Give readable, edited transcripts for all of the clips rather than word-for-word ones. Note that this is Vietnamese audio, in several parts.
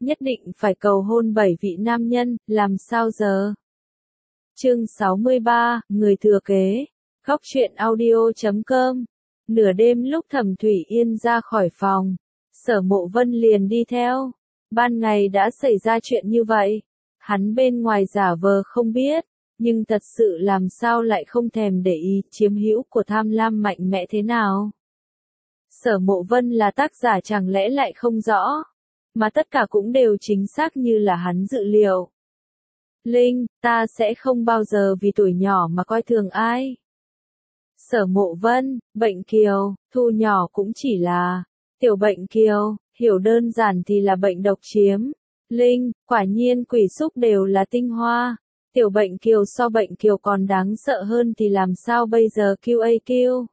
nhất định phải cầu hôn 7 vị nam nhân, làm sao giờ? Chương 63, người thừa kế. Góc truyện audio.com. Nửa đêm lúc Thẩm Thủy Yên ra khỏi phòng, Sở Mộ Vân liền đi theo. Ban ngày đã xảy ra chuyện như vậy, hắn bên ngoài giả vờ không biết, nhưng thật sự làm sao lại không thèm để ý chiếm hữu của tham lam mạnh mẽ thế nào. Sở Mộ Vân là tác giả chẳng lẽ lại không rõ, mà tất cả cũng đều chính xác như là hắn dự liệu. Linh, ta sẽ không bao giờ vì tuổi nhỏ mà coi thường ai. Sở Mộ Vân, bệnh kiều, thu nhỏ cũng chỉ là tiểu bệnh kiều, hiểu đơn giản thì là bệnh độc chiếm. Linh, quả nhiên quỷ xúc đều là tinh hoa. Tiểu bệnh kiều so bệnh kiều còn đáng sợ hơn thì làm sao bây giờ QAQ.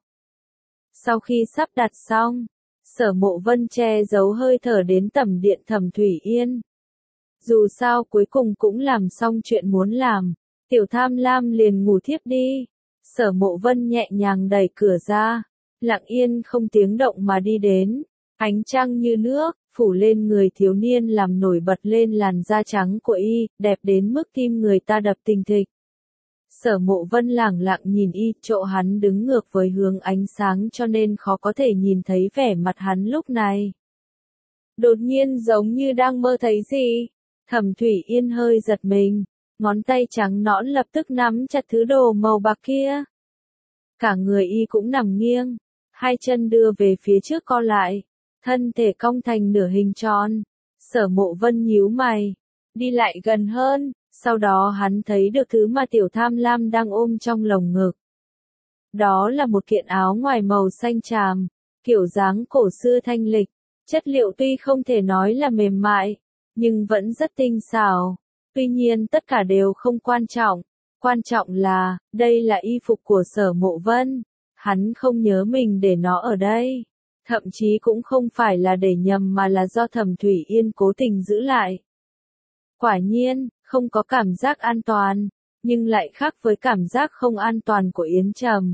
Sau khi sắp đặt xong, Sở Mộ Vân che giấu hơi thở đến tẩm điện Thẩm Thủy Yên. Dù sao cuối cùng cũng làm xong chuyện muốn làm, tiểu tham lam liền ngủ thiếp đi. Sở Mộ Vân nhẹ nhàng đẩy cửa ra, lặng yên không tiếng động mà đi đến. Ánh trăng như nước, phủ lên người thiếu niên làm nổi bật lên làn da trắng của y, đẹp đến mức tim người ta đập thình thịch. Sở Mộ Vân lẳng lặng nhìn y, chỗ hắn đứng ngược với hướng ánh sáng cho nên khó có thể nhìn thấy vẻ mặt hắn lúc này. Đột nhiên giống như đang mơ thấy gì. Thẩm Thủy Yên hơi giật mình, ngón tay trắng nõn lập tức nắm chặt thứ đồ màu bạc kia. Cả người y cũng nằm nghiêng, hai chân đưa về phía trước co lại, thân thể cong thành nửa hình tròn. Sở Mộ Vân nhíu mày, đi lại gần hơn, sau đó hắn thấy được thứ mà tiểu tham lam đang ôm trong lồng ngực. Đó là một kiện áo ngoài màu xanh tràm, kiểu dáng cổ xưa thanh lịch, chất liệu tuy không thể nói là mềm mại, nhưng vẫn rất tinh xảo. Tuy nhiên tất cả đều không quan trọng, quan trọng là, đây là y phục của Sở Mộ Vân, hắn không nhớ mình để nó ở đây, thậm chí cũng không phải là để nhầm mà là do Thẩm Thủy Yên cố tình giữ lại. Quả nhiên, không có cảm giác an toàn, nhưng lại khác với cảm giác không an toàn của Yến Trầm.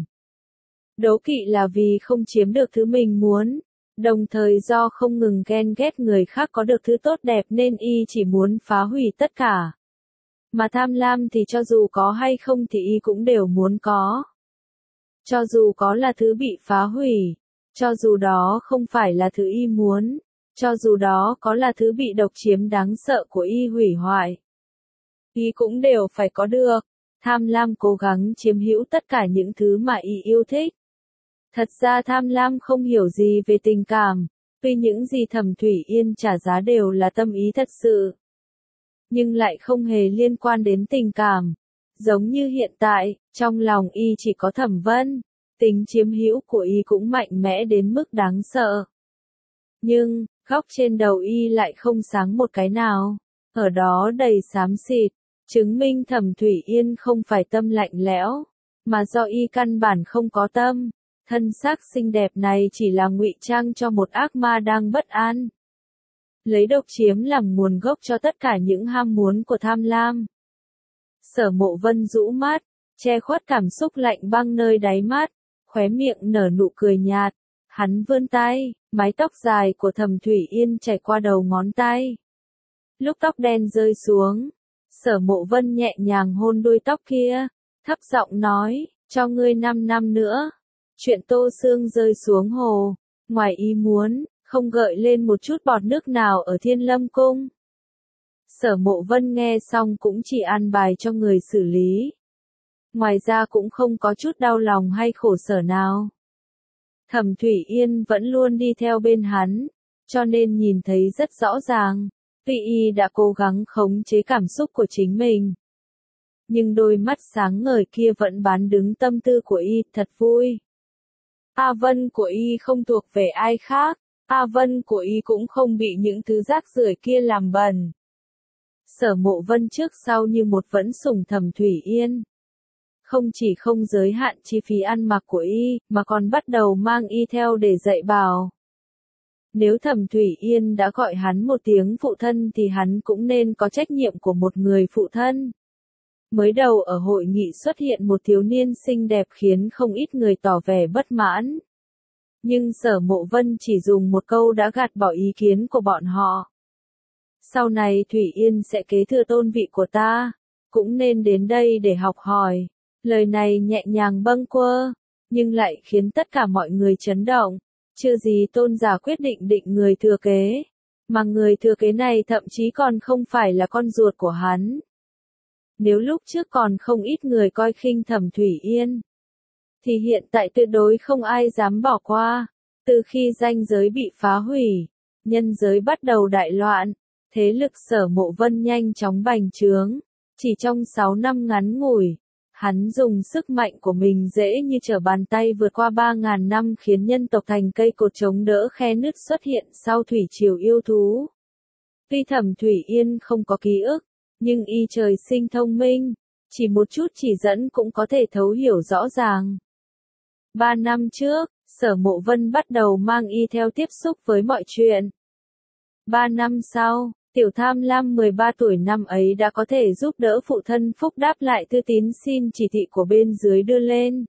Đố kỵ là vì không chiếm được thứ mình muốn, đồng thời do không ngừng ghen ghét người khác có được thứ tốt đẹp nên y chỉ muốn phá hủy tất cả. Mà tham lam thì cho dù có hay không thì y cũng đều muốn có. Cho dù có là thứ bị phá hủy, cho dù đó không phải là thứ y muốn, cho dù đó có là thứ bị độc chiếm đáng sợ của y hủy hoại, y cũng đều phải có được. Tham lam cố gắng chiếm hữu tất cả những thứ mà y yêu thích. Thật ra tham lam không hiểu gì về tình cảm, tuy những gì Thẩm Thủy Yên trả giá đều là tâm ý thật sự, nhưng lại không hề liên quan đến tình cảm. Giống như hiện tại, trong lòng y chỉ có Thẩm Vân, tính chiếm hữu của y cũng mạnh mẽ đến mức đáng sợ. Nhưng, góc trên đầu y lại không sáng một cái nào, ở đó đầy xám xịt, chứng minh Thẩm Thủy Yên không phải tâm lạnh lẽo, mà do y căn bản không có tâm. Thân xác xinh đẹp này chỉ là ngụy trang cho một ác ma đang bất an. Lấy độc chiếm làm nguồn gốc cho tất cả những ham muốn của tham lam. Sở Mộ Vân rũ mắt, che khuất cảm xúc lạnh băng nơi đáy mắt, khóe miệng nở nụ cười nhạt. Hắn vươn tay, mái tóc dài của Thẩm Thủy Yên chảy qua đầu ngón tay. Lúc tóc đen rơi xuống, Sở Mộ Vân nhẹ nhàng hôn đuôi tóc kia, thấp giọng nói, cho ngươi 5 năm nữa. Chuyện Tô Sương rơi xuống hồ, ngoài ý muốn, không gợi lên một chút bọt nước nào ở Thiên Lâm Cung. Sở Mộ Vân nghe xong cũng chỉ an bài cho người xử lý. Ngoài ra cũng không có chút đau lòng hay khổ sở nào. Thẩm Thủy Yên vẫn luôn đi theo bên hắn, cho nên nhìn thấy rất rõ ràng, tuy y đã cố gắng khống chế cảm xúc của chính mình. Nhưng đôi mắt sáng ngời kia vẫn bán đứng tâm tư của y, thật vui. A Vân của y không thuộc về ai khác, A Vân của y cũng không bị những thứ rác rưởi kia làm bẩn. Sở Mộ Vân trước sau như một vẫn sủng Thẩm Thủy Yên. Không chỉ không giới hạn chi phí ăn mặc của y, mà còn bắt đầu mang y theo để dạy bảo. Nếu Thẩm Thủy Yên đã gọi hắn một tiếng phụ thân thì hắn cũng nên có trách nhiệm của một người phụ thân. Mới đầu ở hội nghị xuất hiện một thiếu niên xinh đẹp khiến không ít người tỏ vẻ bất mãn. Nhưng Sở Mộ Vân chỉ dùng một câu đã gạt bỏ ý kiến của bọn họ. Sau này Thủy Yên sẽ kế thừa tôn vị của ta, cũng nên đến đây để học hỏi. Lời này nhẹ nhàng bâng quơ, nhưng lại khiến tất cả mọi người chấn động. Chưa gì tôn giả quyết định định người thừa kế, mà người thừa kế này thậm chí còn không phải là con ruột của hắn. Nếu lúc trước còn không ít người coi khinh Thẩm Thủy Yên, thì hiện tại tuyệt đối không ai dám bỏ qua. Từ khi ranh giới bị phá hủy, nhân giới bắt đầu đại loạn, thế lực Sở Mộ Vân nhanh chóng bành trướng. Chỉ trong 6 năm ngắn ngủi, hắn dùng sức mạnh của mình dễ như trở bàn tay vượt qua 3.000 năm khiến nhân tộc thành cây cột chống đỡ khe nứt xuất hiện sau thủy triều yêu thú. Tuy Thẩm Thủy Yên không có ký ức, nhưng y trời sinh thông minh, chỉ một chút chỉ dẫn cũng có thể thấu hiểu rõ ràng. 3 năm trước, Sở Mộ Vân bắt đầu mang y theo tiếp xúc với mọi chuyện. 3 năm sau, Tiểu Tham Lam 13 tuổi năm ấy đã có thể giúp đỡ phụ thân phúc đáp lại thư tín xin chỉ thị của bên dưới đưa lên.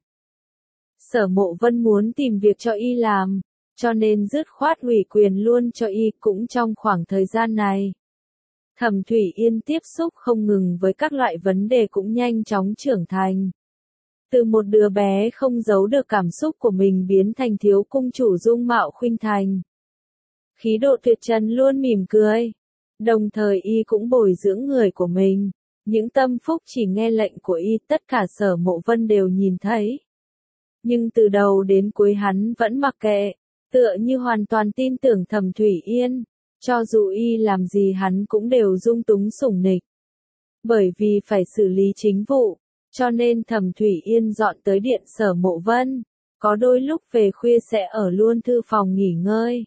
Sở Mộ Vân muốn tìm việc cho y làm, cho nên dứt khoát ủy quyền luôn cho y. Cũng trong khoảng thời gian này, Thẩm Thủy Yên tiếp xúc không ngừng với các loại vấn đề cũng nhanh chóng trưởng thành. Từ một đứa bé không giấu được cảm xúc của mình biến thành thiếu cung chủ dung mạo khuynh thành. Khí độ tuyệt trần luôn mỉm cười. Đồng thời y cũng bồi dưỡng người của mình. Những tâm phúc chỉ nghe lệnh của y tất cả Sở Mộ Vân đều nhìn thấy. Nhưng từ đầu đến cuối hắn vẫn mặc kệ, tựa như hoàn toàn tin tưởng Thẩm Thủy Yên. Cho dù y làm gì hắn cũng đều dung túng sủng nịch. Bởi vì phải xử lý chính vụ, cho nên Thẩm Thủy Yên dọn tới điện Sở Mộ Vân. Có đôi lúc về khuya sẽ ở luôn thư phòng nghỉ ngơi.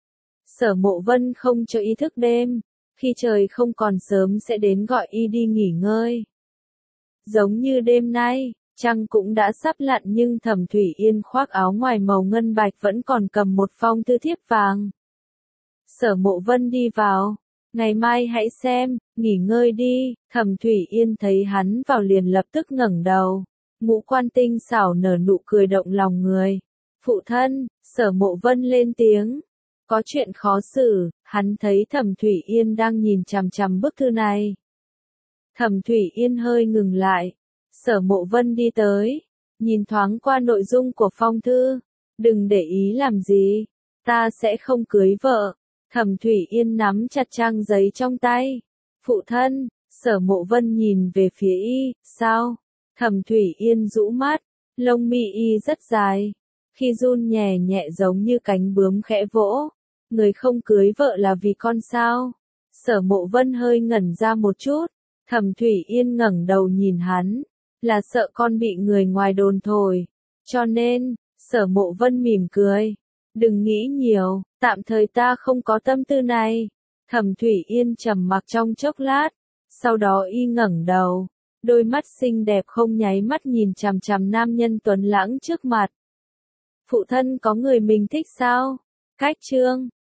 Sở Mộ Vân không cho y thức đêm, khi trời không còn sớm sẽ đến gọi y đi nghỉ ngơi. Giống như đêm nay, trăng cũng đã sắp lặn nhưng Thẩm Thủy Yên khoác áo ngoài màu ngân bạch vẫn còn cầm một phong thư thiếp vàng. Sở Mộ Vân đi vào, ngày mai hãy xem, nghỉ ngơi đi. Thẩm Thủy Yên thấy hắn vào liền lập tức ngẩng đầu, ngũ quan tinh xảo nở nụ cười động lòng người. Phụ thân, Sở Mộ Vân lên tiếng. Có chuyện khó xử, hắn thấy Thẩm Thủy Yên đang nhìn chằm chằm bức thư này. Thẩm Thủy Yên hơi ngừng lại. Sở Mộ Vân đi tới, nhìn thoáng qua nội dung của phong thư. Đừng để ý làm gì, ta sẽ không cưới vợ. Thẩm Thủy Yên nắm chặt trang giấy trong tay. Phụ thân, Sở Mộ Vân nhìn về phía y, sao? Thẩm Thủy Yên rũ mắt, lông mi y rất dài. Khi run nhẹ nhẹ giống như cánh bướm khẽ vỗ. Người không cưới vợ là vì con sao? Sở Mộ Vân hơi ngẩn ra một chút. Thẩm Thủy Yên ngẩng đầu nhìn hắn, là sợ con bị người ngoài đồn thổi. Cho nên, Sở Mộ Vân mỉm cười. Đừng nghĩ nhiều, tạm thời ta không có tâm tư này. Thẩm Thủy Yên trầm mặc trong chốc lát, sau đó y ngẩng đầu, đôi mắt xinh đẹp không nháy mắt nhìn chằm chằm nam nhân tuấn lãng trước mặt. Phụ thân có người mình thích sao? Cách chương